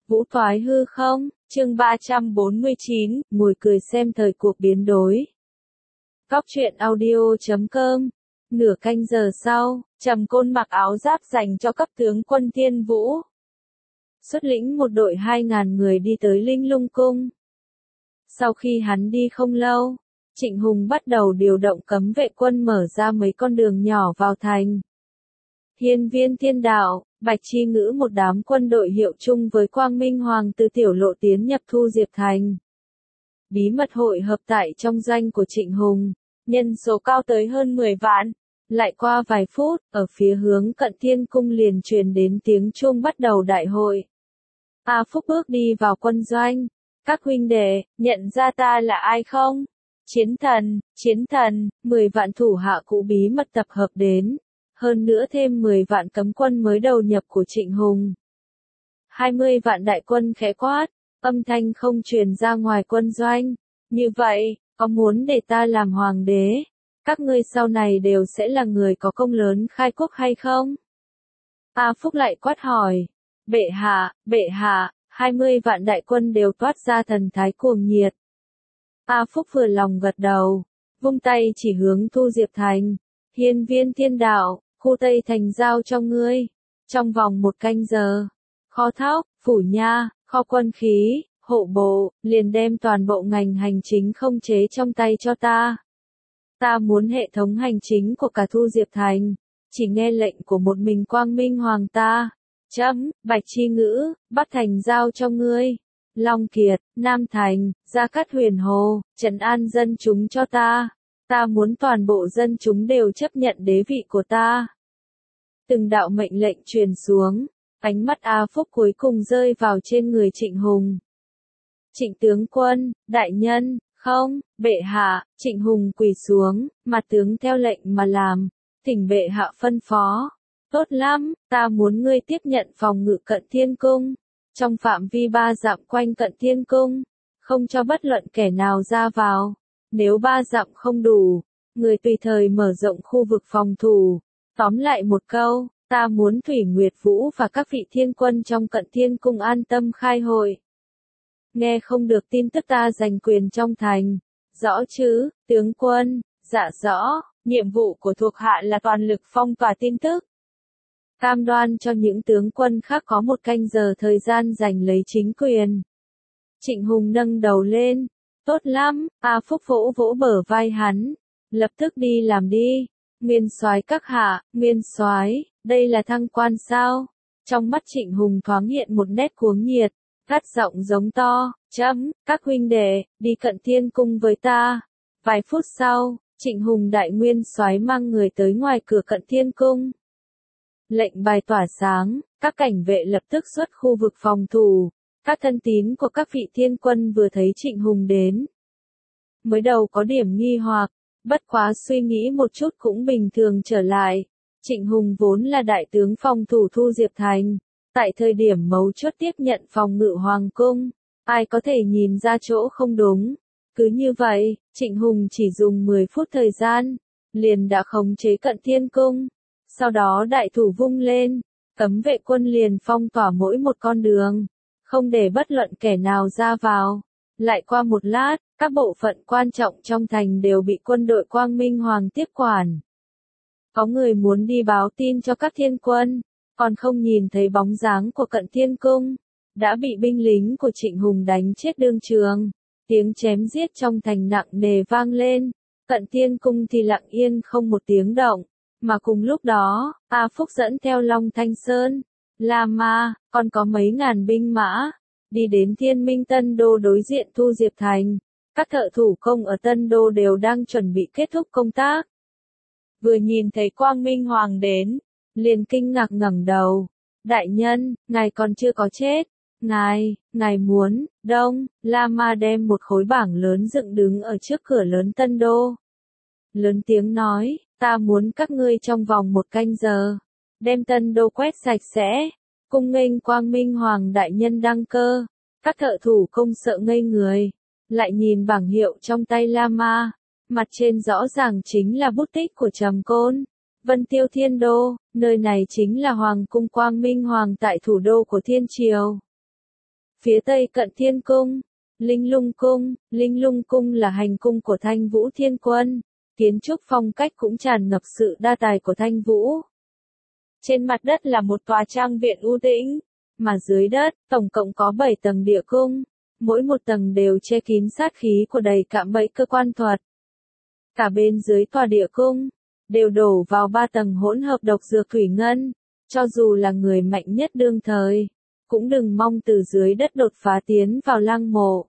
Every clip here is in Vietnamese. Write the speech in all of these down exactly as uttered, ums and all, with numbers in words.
Vũ thoái hư không, chương ba trăm bốn mươi chín, ngồi cười xem thời cuộc biến đổi. Góc truyện audio chấm com. Nửa canh giờ sau, Trầm Côn mặc áo giáp dành cho cấp tướng quân Thiên Vũ. Xuất lĩnh một đội hai ngàn người đi tới Linh Lung Cung. Sau khi hắn đi không lâu, Trịnh Hùng bắt đầu điều động cấm vệ quân mở ra mấy con đường nhỏ vào thành. Hiên Viên Thiên Đạo, Bạch Chi Ngữ một đám quân đội hiệu chung với Quang Minh Hoàng từ tiểu lộ tiến nhập Thu Diệp Thành. Bí mật hội hợp tại trong doanh của Trịnh Hùng, nhân số cao tới hơn mười vạn. Lại qua vài phút, ở phía hướng Cận Thiên Cung liền truyền đến tiếng chuông bắt đầu đại hội. A Phúc bước đi vào quân doanh. Các huynh đệ, nhận ra ta là ai không? Chiến thần, chiến thần, mười vạn thủ hạ cũ bí mật tập hợp đến. Hơn nữa thêm mười vạn cấm quân mới đầu nhập của Trịnh Hùng. hai mươi vạn đại quân khẽ quát, âm thanh không truyền ra ngoài quân doanh. Như vậy, có muốn để ta làm hoàng đế? Các ngươi sau này đều sẽ là người có công lớn khai quốc hay không? A Phúc lại quát hỏi. Bệ hạ, bệ hạ, hai mươi vạn đại quân đều toát ra thần thái cuồng nhiệt. A Phúc vừa lòng gật đầu, vung tay chỉ hướng Thu Diệp Thành. Hiên Viên Thiên Đạo, khu Tây Thành giao cho ngươi. Trong vòng một canh giờ, kho thóc, phủ nha, kho quân khí, hộ bộ, liền đem toàn bộ ngành hành chính không chế trong tay cho ta. Ta muốn hệ thống hành chính của cả Thu Diệp Thành, chỉ nghe lệnh của một mình Quang Minh Hoàng ta. Chấm, Bạch Chi Ngữ, Bắc Thành giao cho ngươi. Long Kiệt, Nam Thành, Gia Cát Huyền Hồ, trấn an dân chúng cho ta. Ta muốn toàn bộ dân chúng đều chấp nhận đế vị của ta. Từng đạo mệnh lệnh truyền xuống, ánh mắt A Phúc cuối cùng rơi vào trên người Trịnh Hùng. Trịnh tướng quân, đại nhân, không, bệ hạ, Trịnh Hùng quỳ xuống, mặt tướng theo lệnh mà làm, thỉnh bệ hạ phân phó. Tốt lắm, ta muốn ngươi tiếp nhận phòng ngự Cận Thiên Cung, trong phạm vi ba dặm quanh Cận Thiên Cung, không cho bất luận kẻ nào ra vào. Nếu ba dặm không đủ, người tùy thời mở rộng khu vực phòng thủ. Tóm lại một câu, ta muốn Thủy Nguyệt Vũ và các vị thiên quân trong Cận Thiên Cung an tâm khai hội. Nghe không được tin tức ta giành quyền trong thành. Rõ chứ, tướng quân? Dạ rõ, nhiệm vụ của thuộc hạ là toàn lực phong tỏa tin tức. Cam đoan cho những tướng quân khác có một canh giờ thời gian giành lấy chính quyền. Trịnh Hùng nâng đầu lên. Tốt lắm, A Phúc vỗ vỗ bờ vai hắn. Lập tức đi làm đi. Nguyên soái các hạ, nguyên soái, đây là thăng quan sao? Trong mắt Trịnh Hùng thoáng hiện một nét cuống nhiệt, cắt giọng giống to, chấm, các huynh đệ, đi Cận Thiên Cung với ta. Vài phút sau, Trịnh Hùng đại nguyên soái mang người tới ngoài cửa Cận Thiên Cung. Lệnh bài tỏa sáng, các cảnh vệ lập tức xuất khu vực phòng thủ. Các thân tín của các vị thiên quân vừa thấy Trịnh Hùng đến. Mới đầu có điểm nghi hoặc, bất quá suy nghĩ một chút cũng bình thường trở lại. Trịnh Hùng vốn là đại tướng phòng thủ Thu Diệp Thành. Tại thời điểm mấu chốt tiếp nhận phòng ngự Hoàng Cung, ai có thể nhìn ra chỗ không đúng. Cứ như vậy, Trịnh Hùng chỉ dùng mười phút thời gian, liền đã khống chế Cận Thiên Cung. Sau đó đại thủ vung lên, cấm vệ quân liền phong tỏa mỗi một con đường, không để bất luận kẻ nào ra vào. Lại qua một lát, các bộ phận quan trọng trong thành đều bị quân đội Quang Minh Hoàng tiếp quản. Có người muốn đi báo tin cho các thiên quân, còn không nhìn thấy bóng dáng của Cận Thiên Cung, đã bị binh lính của Trịnh Hùng đánh chết đương trường. Tiếng chém giết trong thành nặng nề vang lên, Cận Thiên Cung thì lặng yên không một tiếng động. Mà cùng lúc đó, A Phúc dẫn theo Long Thanh Sơn, La Ma, còn có mấy ngàn binh mã, đi đến Thiên Minh Tân Đô đối diện Thu Diệp Thành. Các thợ thủ công ở Tân Đô đều đang chuẩn bị kết thúc công tác. Vừa nhìn thấy Quang Minh Hoàng đến, liền kinh ngạc ngẩng đầu. Đại nhân, ngài còn chưa có chết. Ngài, ngài muốn, đông, La Ma đem một khối bảng lớn dựng đứng ở trước cửa lớn Tân Đô. Lớn tiếng nói, ta muốn các ngươi trong vòng một canh giờ, đem Tân Đô quét sạch sẽ, cung nghênh Quang Minh Hoàng đại nhân đăng cơ. Các thợ thủ công sợ ngây người, lại nhìn bảng hiệu trong tay La Ma, mặt trên rõ ràng chính là bút tích của Trầm Côn. Vân Tiêu Thiên Đô, nơi này chính là Hoàng cung Quang Minh Hoàng tại thủ đô của Thiên Triều. Phía tây cận Thiên Cung, Linh Lung Cung. Linh Lung Cung là hành cung của Thanh Vũ Thiên Quân. Kiến trúc phong cách cũng tràn ngập sự đa tài của Thanh Vũ. Trên mặt đất là một tòa trang viện u tĩnh, mà dưới đất, tổng cộng có bảy tầng địa cung. Mỗi một tầng đều che kín sát khí của đầy cạm bẫy cơ quan thuật. Cả bên dưới tòa địa cung, đều đổ vào ba tầng hỗn hợp độc dược thủy ngân. Cho dù là người mạnh nhất đương thời, cũng đừng mong từ dưới đất đột phá tiến vào lăng mộ.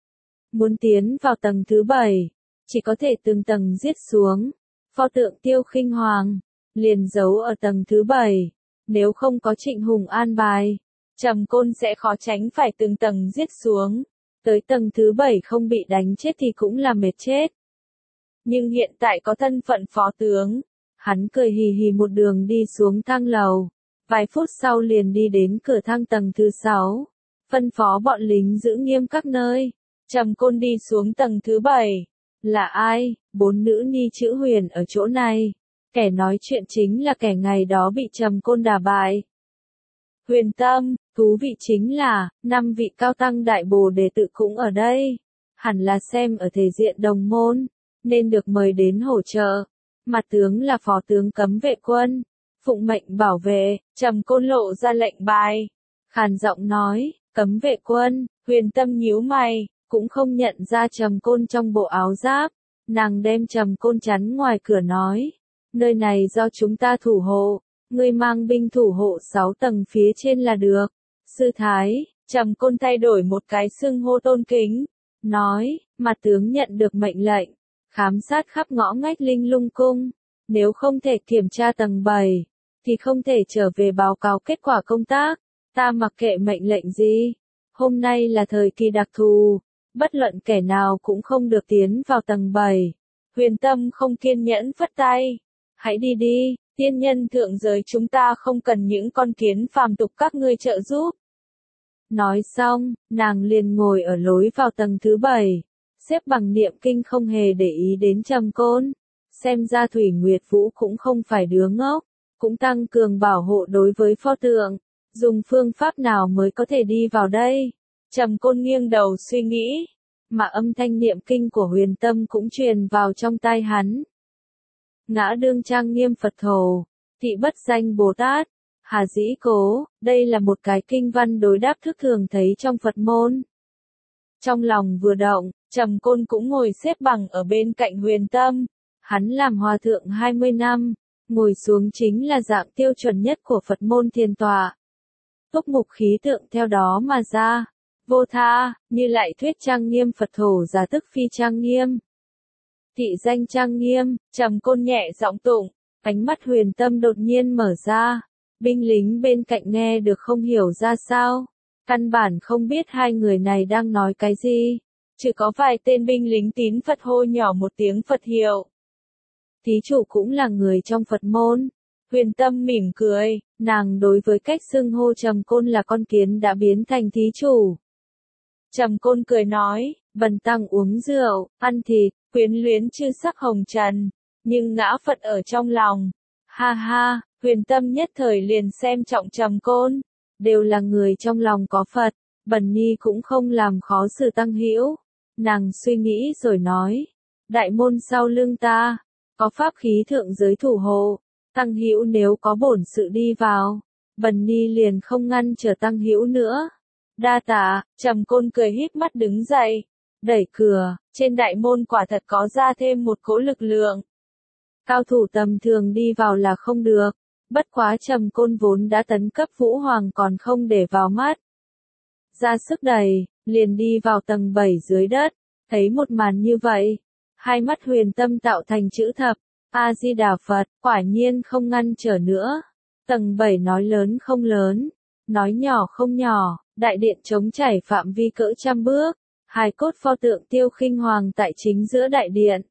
Muốn tiến vào tầng thứ bảy, chỉ có thể từng tầng giết xuống. Pho tượng Tiêu Khinh Hoàng liền giấu ở tầng thứ bảy. Nếu không có Trịnh Hùng an bài, Trầm Côn sẽ khó tránh phải từng tầng giết xuống. Tới tầng thứ bảy không bị đánh chết thì cũng là mệt chết. Nhưng hiện tại có thân phận phó tướng, hắn cười hì hì một đường đi xuống thang lầu. Vài phút sau liền đi đến cửa thang tầng thứ sáu, phân phó bọn lính giữ nghiêm các nơi. Trầm Côn đi xuống tầng thứ bảy. Là ai? Bốn nữ ni chữ Huyền ở chỗ này. Kẻ nói chuyện chính là kẻ ngày đó bị Trầm Côn đả bại. Huyền Tâm, thú vị chính là, năm vị cao tăng đại bồ đề tự cũng ở đây. Hẳn là xem ở thể diện đồng môn, nên được mời đến hỗ trợ. Mặt tướng là phó tướng cấm vệ quân. Phụng mệnh bảo vệ. Trầm Côn lộ ra lệnh bài. Khàn giọng nói, cấm vệ quân. Huyền Tâm nhíu mày, cũng không nhận ra Trầm Côn trong bộ áo giáp. Nàng đem Trầm Côn chắn ngoài cửa nói, nơi này do chúng ta thủ hộ, ngươi mang binh thủ hộ sáu tầng phía trên là được. Sư thái. Trầm Côn thay đổi một cái xưng hô tôn kính, nói, mặt tướng nhận được mệnh lệnh, khám sát khắp ngõ ngách Linh Lung Cung. Nếu không thể kiểm tra tầng bảy, thì không thể trở về báo cáo kết quả công tác. Ta mặc kệ mệnh lệnh gì. Hôm nay là thời kỳ đặc thù, bất luận kẻ nào cũng không được tiến vào tầng bảy. Huyền Tâm không kiên nhẫn phất tay. Hãy đi đi, tiên nhân thượng giới chúng ta không cần những con kiến phàm tục các ngươi trợ giúp. Nói xong, nàng liền ngồi ở lối vào tầng thứ bảy, xếp bằng niệm kinh không hề để ý đến Trầm Côn. Xem ra Thủy Nguyệt Vũ cũng không phải đứa ngốc, cũng tăng cường bảo hộ đối với pho tượng. Dùng phương pháp nào mới có thể đi vào đây? Trầm Côn nghiêng đầu suy nghĩ, mà âm thanh niệm kinh của Huyền Tâm cũng truyền vào trong tai hắn. Ngã đương trang nghiêm Phật thổ, thị bất danh Bồ Tát, hà dĩ cố, đây là một cái kinh văn đối đáp thức thường thấy trong Phật môn. Trong lòng vừa động, Trầm Côn cũng ngồi xếp bằng ở bên cạnh Huyền Tâm. Hắn làm hòa thượng hai mươi năm, ngồi xuống chính là dạng tiêu chuẩn nhất của Phật môn thiền tọa. Túc mục khí tượng theo đó mà ra, vô tha, Như Lại thuyết trang nghiêm Phật thổ giả tức phi trang nghiêm. Thị danh trang nghiêm. Trầm Côn nhẹ giọng tụng, ánh mắt Huyền Tâm đột nhiên mở ra. Binh lính bên cạnh nghe được không hiểu ra sao, căn bản không biết hai người này đang nói cái gì. Chỉ có vài tên binh lính tín Phật hô nhỏ một tiếng Phật hiệu. Thí chủ cũng là người trong Phật môn. Huyền Tâm mỉm cười, nàng đối với cách xưng hô Trầm Côn là con kiến đã biến thành thí chủ. Trầm Côn cười nói, bần tăng uống rượu, ăn thịt, quyến luyến chư sắc hồng trần, nhưng ngã Phật ở trong lòng. Ha ha, Huyền Tâm nhất thời liền xem trọng Trầm Côn, đều là người trong lòng có Phật, bần ni cũng không làm khó sự tăng hữu. Nàng suy nghĩ rồi nói, đại môn sau lưng ta, có pháp khí thượng giới thủ hộ, tăng hữu nếu có bổn sự đi vào, bần ni liền không ngăn trở tăng hữu nữa. Đa tạ. Trầm Côn cười híp mắt đứng dậy, đẩy cửa, trên đại môn quả thật có ra thêm một cỗ lực lượng. Cao thủ tầm thường đi vào là không được, bất quá Trầm Côn vốn đã tấn cấp Vũ Hoàng còn không để vào mắt. Ra sức đẩy, liền đi vào tầng bảy dưới đất, thấy một màn như vậy, hai mắt Huyền Tâm tạo thành chữ thập, A-di-đà Phật, quả nhiên không ngăn trở nữa. Tầng bảy nói lớn không lớn, nói nhỏ không nhỏ, đại điện trống trải phạm vi cỡ trăm bước, hài cốt pho tượng Tiêu Khinh Hoàng tại chính giữa đại điện.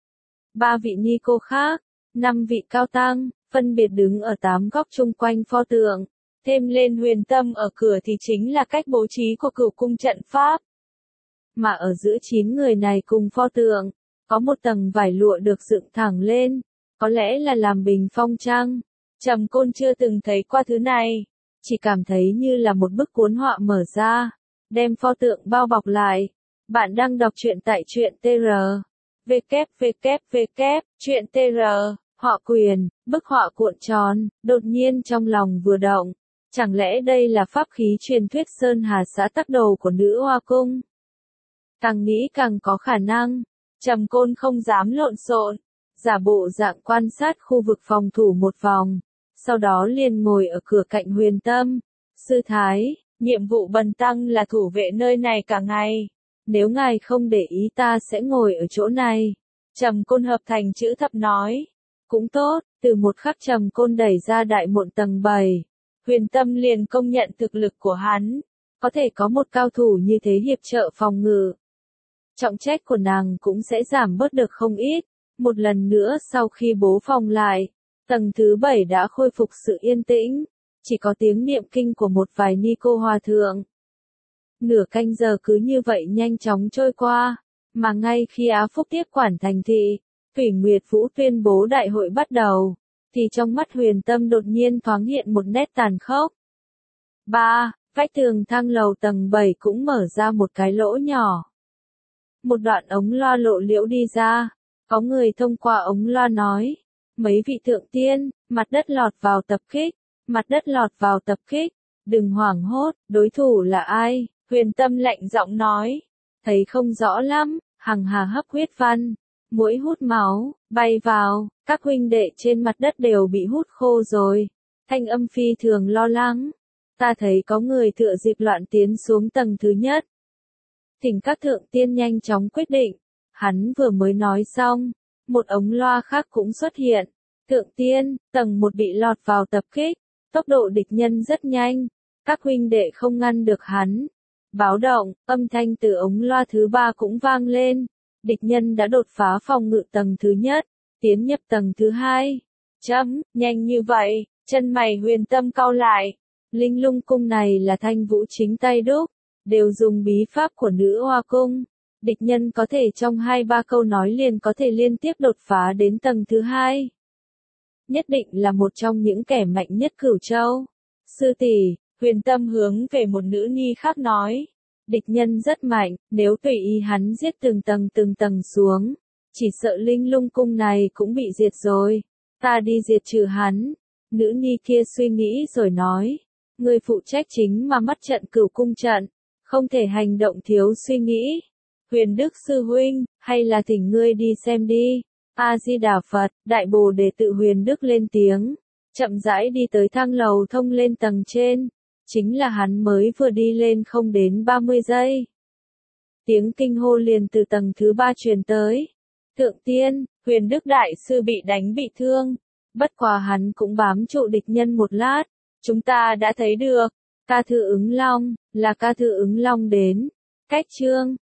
Ba vị ni cô khác, năm vị cao tăng, phân biệt đứng ở tám góc chung quanh pho tượng, thêm lên Huyền Tâm ở cửa thì chính là cách bố trí của cửu cung trận pháp. Mà ở giữa chín người này cùng pho tượng, có một tầng vải lụa được dựng thẳng lên, có lẽ là làm bình phong chăng? Trầm Côn chưa từng thấy qua thứ này, chỉ cảm thấy như là một bức cuốn họa mở ra, đem pho tượng bao bọc lại. Bạn đang đọc truyện tại truyện tê rờ. vê kép vê kép vê kép, truyện tê rờ, họa quyền, bức họa cuộn tròn, đột nhiên trong lòng vừa động. Chẳng lẽ đây là pháp khí truyền thuyết Sơn Hà xã tắc đầu của nữ hoa cung? Càng nghĩ càng có khả năng. Trầm Côn không dám lộn xộn, giả bộ dạng quan sát khu vực phòng thủ một vòng, sau đó liền ngồi ở cửa cạnh Huyền Tâm. Sư Thái, nhiệm vụ bần tăng là thủ vệ nơi này cả ngày. Nếu ngài không để ý ta sẽ ngồi ở chỗ này. Trầm Côn hợp thành chữ thập nói. Cũng tốt, từ một khắc Trầm Côn đẩy ra đại mộn tầng bảy. Huyền Tâm liền công nhận thực lực của hắn. Có thể có một cao thủ như thế hiệp trợ phòng ngự. Trọng trách của nàng cũng sẽ giảm bớt được không ít. Một lần nữa sau khi bố phòng lại, tầng thứ bảy đã khôi phục sự yên tĩnh. Chỉ có tiếng niệm kinh của một vài ni cô hòa thượng. Nửa canh giờ cứ như vậy nhanh chóng trôi qua. Mà ngay khi Á Phúc tiếp quản thành thị, Thủy Nguyệt Vũ tuyên bố đại hội bắt đầu, thì trong mắt Huyền Tâm đột nhiên thoáng hiện một nét tàn khốc. ba. Vách tường thang lầu tầng bảy cũng mở ra một cái lỗ nhỏ. Một đoạn ống loa lộ liễu đi ra, có người thông qua ống loa nói, mấy vị thượng tiên, mặt đất lọt vào tập kích, mặt đất lọt vào tập kích, đừng hoảng hốt, đối thủ là ai? Huyền Tâm lạnh giọng nói, thấy không rõ lắm, hằng hà hấp huyết văn, mũi hút máu, bay vào, các huynh đệ trên mặt đất đều bị hút khô rồi. Thanh âm phi thường lo lắng, ta thấy có người tựa dịp loạn tiến xuống tầng thứ nhất. Thỉnh các thượng tiên nhanh chóng quyết định, hắn vừa mới nói xong, một ống loa khác cũng xuất hiện. Thượng tiên, tầng một bị lọt vào tập kích, tốc độ địch nhân rất nhanh, các huynh đệ không ngăn được hắn. Báo động, âm thanh từ ống loa thứ ba cũng vang lên, địch nhân đã đột phá phòng ngự tầng thứ nhất, tiến nhập tầng thứ hai. Chấm, nhanh như vậy, chân mày Huyền Tâm cau lại, Linh Lung cung này là Thanh Vũ chính tay đúc, đều dùng bí pháp của nữ hoa cung. Địch nhân có thể trong hai ba câu nói liền có thể liên tiếp đột phá đến tầng thứ hai. Nhất định là một trong những kẻ mạnh nhất Cửu Châu. Sư tỷ, Huyền Tâm hướng về một nữ nhi khác nói. Địch nhân rất mạnh, nếu tùy ý hắn giết từng tầng từng tầng xuống, chỉ sợ Linh Lung cung này cũng bị diệt rồi. Ta đi diệt trừ hắn. Nữ nhi kia suy nghĩ rồi nói. Người phụ trách chính mà mắt trận Cửu cung trận, không thể hành động thiếu suy nghĩ. Huyền Đức sư huynh, hay là thỉnh ngươi đi xem đi. A-di-đà Phật, đại bồ đề tự Huyền Đức lên tiếng, chậm rãi đi tới thang lầu thông lên tầng trên. Chính là hắn mới vừa đi lên không đến ba mươi giây. Tiếng kinh hô liền từ tầng thứ ba truyền tới. Thượng tiên, Huyền Đức đại sư bị đánh bị thương. Bất quá hắn cũng bám trụ địch nhân một lát. Chúng ta đã thấy được. Ca thư ứng long, là ca thư ứng long đến. Cách chương,